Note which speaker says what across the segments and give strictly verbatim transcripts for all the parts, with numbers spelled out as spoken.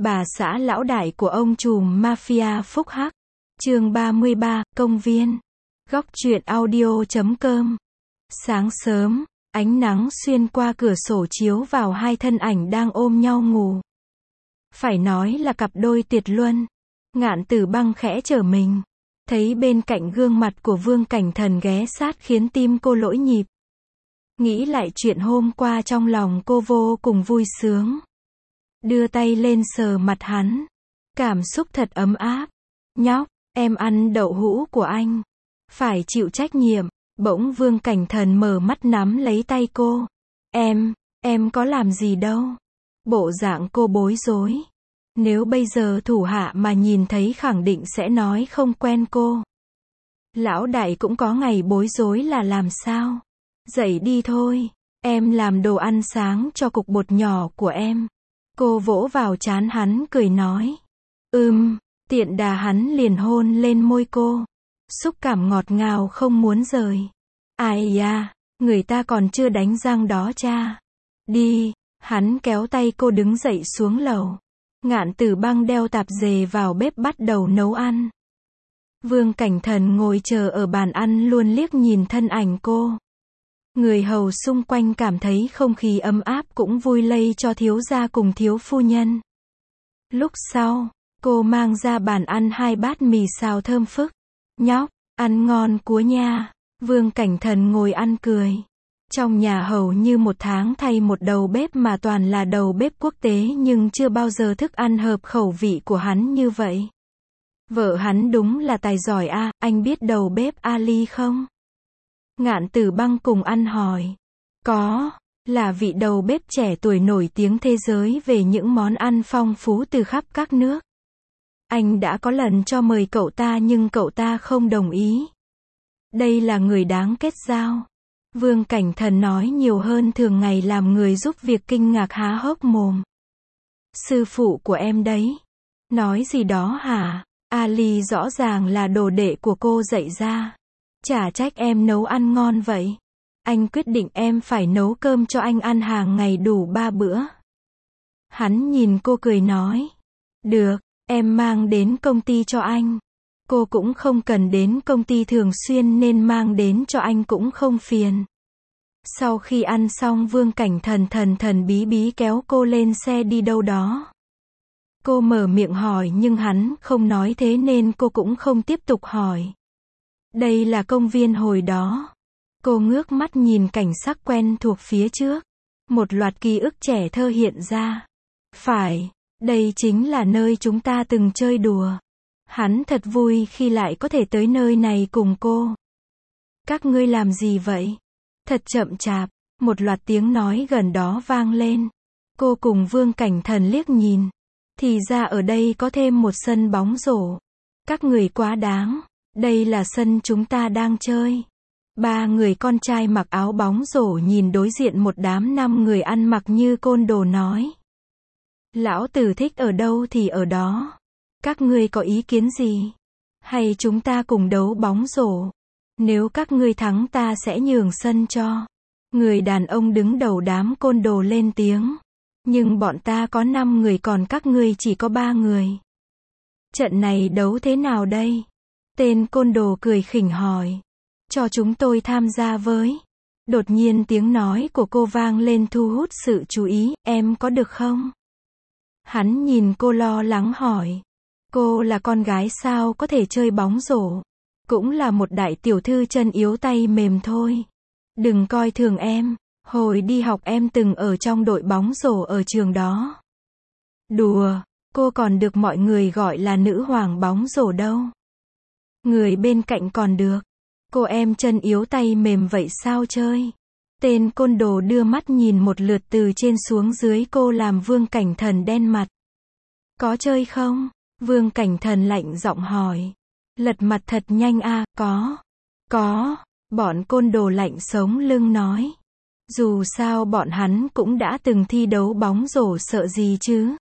Speaker 1: Bà xã lão đại của ông trùm mafia Phúc Hắc. Chương ba mươi ba, công viên. Góc truyện audio chấm com. Sáng sớm, ánh nắng xuyên qua cửa sổ chiếu vào hai thân ảnh đang ôm nhau ngủ. Phải nói là cặp đôi tuyệt luân. Ngạn Tử Băng khẽ trở mình, thấy bên cạnh gương mặt của Vương Cảnh Thần ghé sát khiến tim cô lỗi nhịp. Nghĩ lại chuyện hôm qua trong lòng cô vô cùng vui sướng. Đưa tay lên sờ mặt hắn. Cảm xúc thật ấm áp. Nhóc, em ăn đậu hũ của anh. Phải chịu trách nhiệm. Bỗng Vương Cảnh Thần mở mắt nắm lấy tay cô. Em, em có làm gì đâu. Bộ dạng cô bối rối. Nếu bây giờ thủ hạ mà nhìn thấy khẳng định sẽ nói không quen cô. Lão đại cũng có ngày bối rối là làm sao. Dậy đi thôi. Em làm đồ ăn sáng cho cục bột nhỏ của em. Cô vỗ vào trán hắn cười nói. Ừm, tiện đà hắn liền hôn lên môi cô. Xúc cảm ngọt ngào không muốn rời. Ai da, người ta còn chưa đánh răng đó cha. Đi, hắn kéo tay cô đứng dậy xuống lầu. Ngạn Tử Băng đeo tạp dề vào bếp bắt đầu nấu ăn. Vương Cảnh Thần ngồi chờ ở bàn ăn luôn liếc nhìn thân ảnh cô. Người hầu xung quanh cảm thấy không khí ấm áp cũng vui lây cho thiếu gia cùng thiếu phu nhân. Lúc sau, cô mang ra bàn ăn hai bát mì xào thơm phức. Nhóc, ăn ngon quá nha. Vương Cảnh Thần ngồi ăn cười. Trong nhà hầu như một tháng thay một đầu bếp mà toàn là đầu bếp quốc tế nhưng chưa bao giờ thức ăn hợp khẩu vị của hắn như vậy. Vợ hắn đúng là tài giỏi a, à, anh biết đầu bếp Ali không? Ngạn Tử Băng cùng ăn hỏi. Có, là vị đầu bếp trẻ tuổi nổi tiếng thế giới về những món ăn phong phú từ khắp các nước. Anh đã có lần cho mời cậu ta nhưng cậu ta không đồng ý. Đây là người đáng kết giao. Vương Cảnh Thần nói nhiều hơn thường ngày làm người giúp việc kinh ngạc há hốc mồm. Sư phụ của em đấy. Nói gì đó hả? Ali rõ ràng là đồ đệ của cô dạy ra. Chả trách em nấu ăn ngon vậy. Anh quyết định em phải nấu cơm cho anh ăn hàng ngày đủ ba bữa. Hắn nhìn cô cười nói. Được, em mang đến công ty cho anh. Cô cũng không cần đến công ty thường xuyên nên mang đến cho anh cũng không phiền. Sau khi ăn xong Vương Cảnh Thần thần thần bí bí kéo cô lên xe đi đâu đó. Cô mở miệng hỏi nhưng hắn không nói thế nên cô cũng không tiếp tục hỏi. Đây là công viên hồi đó. Cô ngước mắt nhìn cảnh sắc quen thuộc phía trước. Một loạt ký ức trẻ thơ hiện ra. Phải, đây chính là nơi chúng ta từng chơi đùa. Hắn thật vui khi lại có thể tới nơi này cùng cô. Các ngươi làm gì vậy? Thật chậm chạp, một loạt tiếng nói gần đó vang lên. Cô cùng Vương Cảnh Thần liếc nhìn. Thì ra ở đây có thêm một sân bóng rổ. Các người quá đáng. Đây là sân chúng ta đang chơi. Ba người con trai mặc áo bóng rổ nhìn đối diện một đám năm người ăn mặc như côn đồ nói. Lão tử thích ở đâu thì ở đó. Các ngươi có ý kiến gì? Hay chúng ta cùng đấu bóng rổ? Nếu các ngươi thắng ta sẽ nhường sân cho. Người đàn ông đứng đầu đám côn đồ lên tiếng. Nhưng bọn ta có năm người còn các ngươi chỉ có ba người. Trận này đấu thế nào đây? Tên côn đồ cười khỉnh hỏi. Cho chúng tôi tham gia với. Đột nhiên tiếng nói của cô vang lên thu hút sự chú ý. Em có được không? Hắn nhìn cô lo lắng hỏi. Cô là con gái sao có thể chơi bóng rổ? Cũng là một đại tiểu thư chân yếu tay mềm thôi. Đừng coi thường em. Hồi đi học em từng ở trong đội bóng rổ ở trường đó. Đùa, cô còn được mọi người gọi là nữ hoàng bóng rổ đâu. Người bên cạnh còn được. Cô em chân yếu tay mềm vậy sao chơi? Tên côn đồ đưa mắt nhìn một lượt từ trên xuống dưới cô làm Vương Cảnh Thần đen mặt. Có chơi không? Vương Cảnh Thần lạnh giọng hỏi. Lật mặt thật nhanh a, à, có. Có, bọn côn đồ lạnh sống lưng nói. Dù sao bọn hắn cũng đã từng thi đấu bóng rổ sợ gì chứ.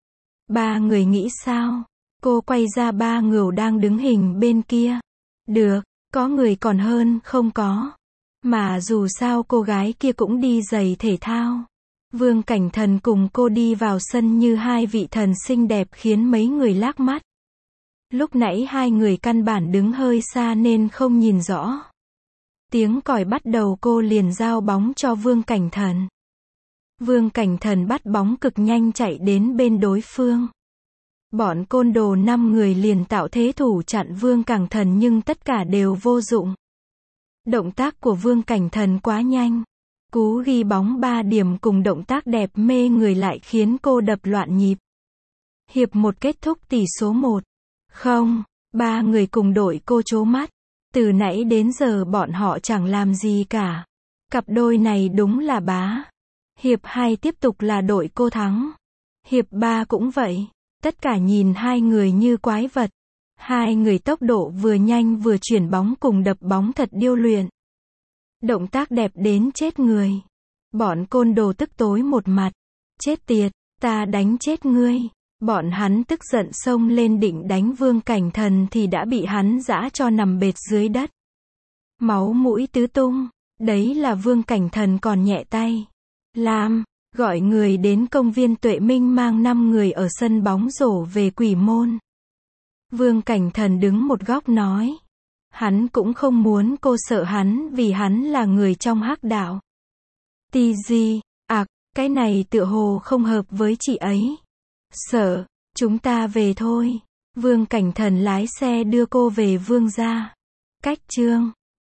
Speaker 1: Ba người nghĩ sao? Cô quay ra ba ngửu đang đứng hình bên kia. Được, có người còn hơn không có. Mà dù sao cô gái kia cũng đi giày thể thao. Vương Cảnh Thần cùng cô đi vào sân như hai vị thần xinh đẹp khiến mấy người lác mắt. Lúc nãy hai người căn bản đứng hơi xa nên không nhìn rõ. Tiếng còi bắt đầu cô liền giao bóng cho Vương Cảnh Thần. Vương Cảnh Thần bắt bóng cực nhanh chạy đến bên đối phương. Bọn côn đồ năm người liền tạo thế thủ chặn Vương Cảnh Thần nhưng tất cả đều vô dụng. Động tác của Vương Cảnh Thần quá nhanh. Cú ghi bóng ba điểm cùng động tác đẹp mê người lại khiến cô đập loạn nhịp. Hiệp một kết thúc tỷ số một không. Ba người cùng đội cô trố mắt. Từ nãy đến giờ bọn họ chẳng làm gì cả. Cặp đôi này đúng là bá. Hiệp hai tiếp tục là đội cô thắng. Hiệp ba cũng vậy. Tất cả nhìn hai người như quái vật. Hai người tốc độ vừa nhanh vừa chuyển bóng cùng đập bóng thật điêu luyện. Động tác đẹp đến chết người. Bọn côn đồ tức tối một mặt. Chết tiệt, ta đánh chết ngươi. Bọn hắn tức giận xông lên định đánh Vương Cảnh Thần thì đã bị hắn giã cho nằm bệt dưới đất. Máu mũi tứ tung. Đấy là Vương Cảnh Thần còn nhẹ tay. Làm, gọi người đến công viên Tuệ Minh mang năm người ở sân bóng rổ về Quỷ Môn. Vương Cảnh Thần đứng một góc nói. Hắn cũng không muốn cô sợ hắn vì hắn là người trong hắc đạo. Tì gì, ạc, cái này tựa hồ không hợp với chị ấy. Sợ, chúng ta về thôi. Vương Cảnh Thần lái xe đưa cô về Vương gia. Cách chương